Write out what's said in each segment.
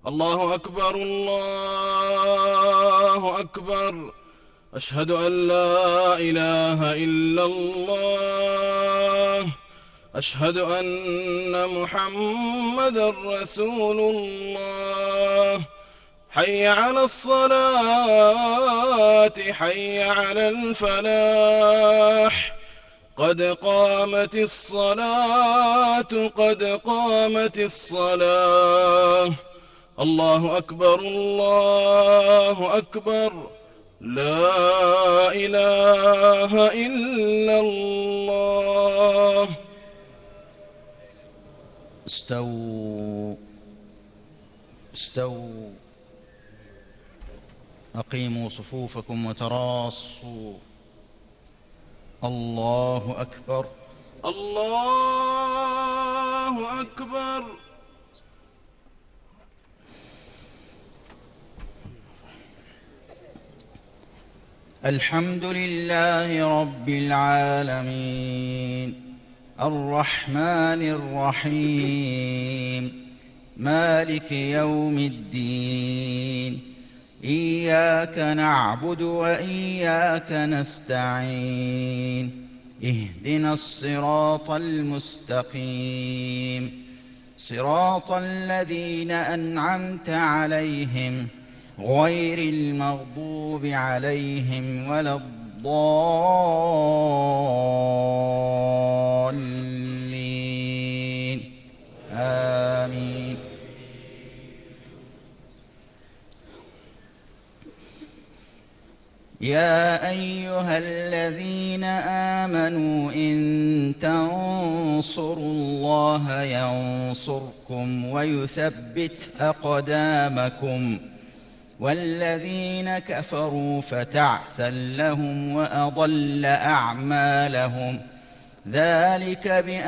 الله أكبر الله أكبر. أشهد أن لا إله إلا الله. أشهد أن محمدًا رسول الله. حي على الصلاة حي على الفلاح. قد قامت الصلاة قد قامت الصلاة. الله أكبر الله أكبر. لا إله إلا الله. استووا استووا. أقيموا صفوفكم وتراصوا. الله أكبر الله أكبر. الحمد لله رب العالمين الرحمن الرحيم مالك يوم الدين. إياك نعبد وإياك نستعين. اهدنا الصراط المستقيم صراط الذين أنعمت عليهم غير المغضوب عليهم ولا الضالين. آمين. يا أيها الذين آمنوا إن تنصروا الله ينصركم ويثبت أقدامكم والذين كفروا فتعسا لهم وأضل أعمالهم. ذلك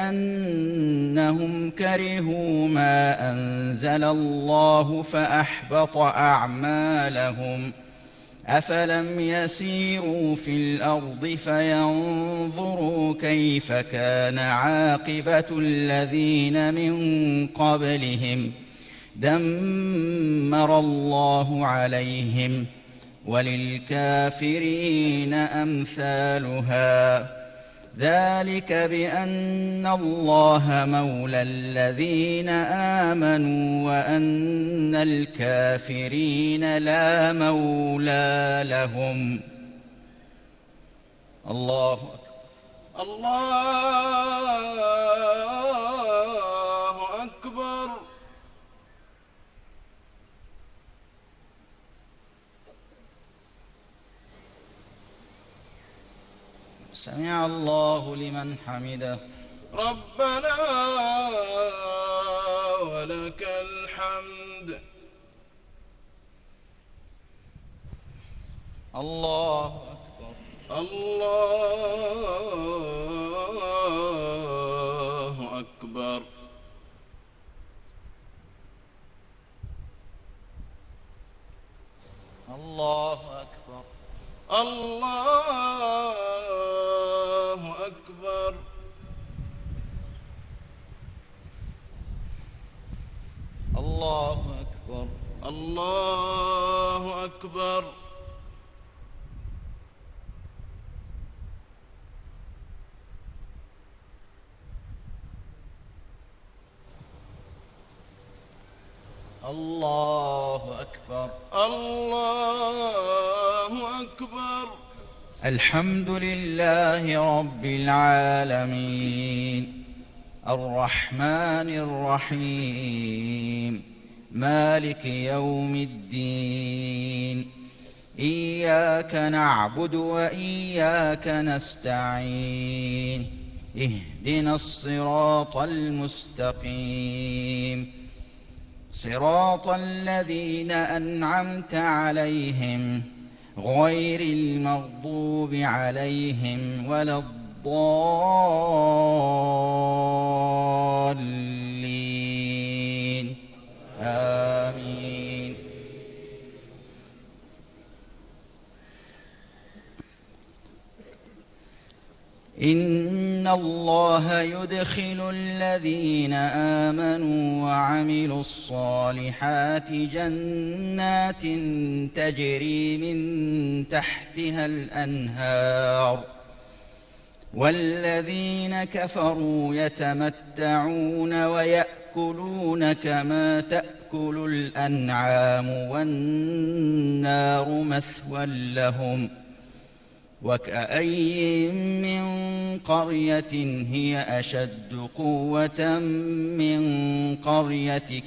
بأنهم كرهوا ما أنزل الله فأحبط أعمالهم. أفلم يسيروا في الأرض فينظروا كيف كان عاقبة الذين من قبلهم دمر الله عليهم وللكافرين أمثالها. ذلك بأن الله مولى الذين آمنوا وأن الكافرين لا مولى لهم. الله أكبر الله أكبر. سمع الله لمن حمده. ربنا ولك الحمد. الله أكبر الله أكبر. الله أكبر الله أكبر. الله أكبر الله أكبر. الله أكبر الله أكبر. الحمد لله رب العالمين الرحمن الرحيم مالك يوم الدين. إياك نعبد وإياك نستعين. اهدنا الصراط المستقيم صراط الذين أنعمت عليهم غير المغضوب عليهم ولا الضالين. آمين. إن الله يدخل الذين آمنوا وعملوا الصالحات جنات تجري من تحتها الأنهار والذين كفروا يتمتعون ويأكلون كما تأكل الأنعام والنار مثوى لهم وكأي من قرية هي أشد قوة من قريتك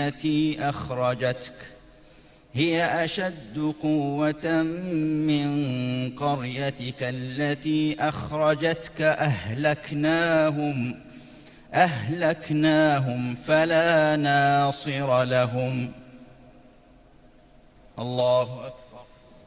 التي أخرجتك أهلكناهم فلا ناصر لهم. الله أكبر.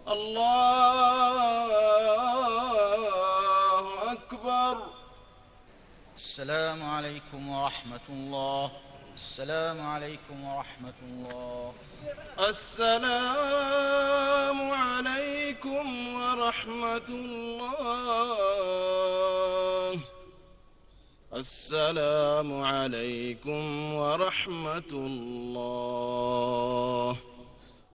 الله أكبر. السلام عليكم ورحمة الله. السلام عليكم ورحمة الله. السلام عليكم ورحمة الله. السلام عليكم ورحمة الله.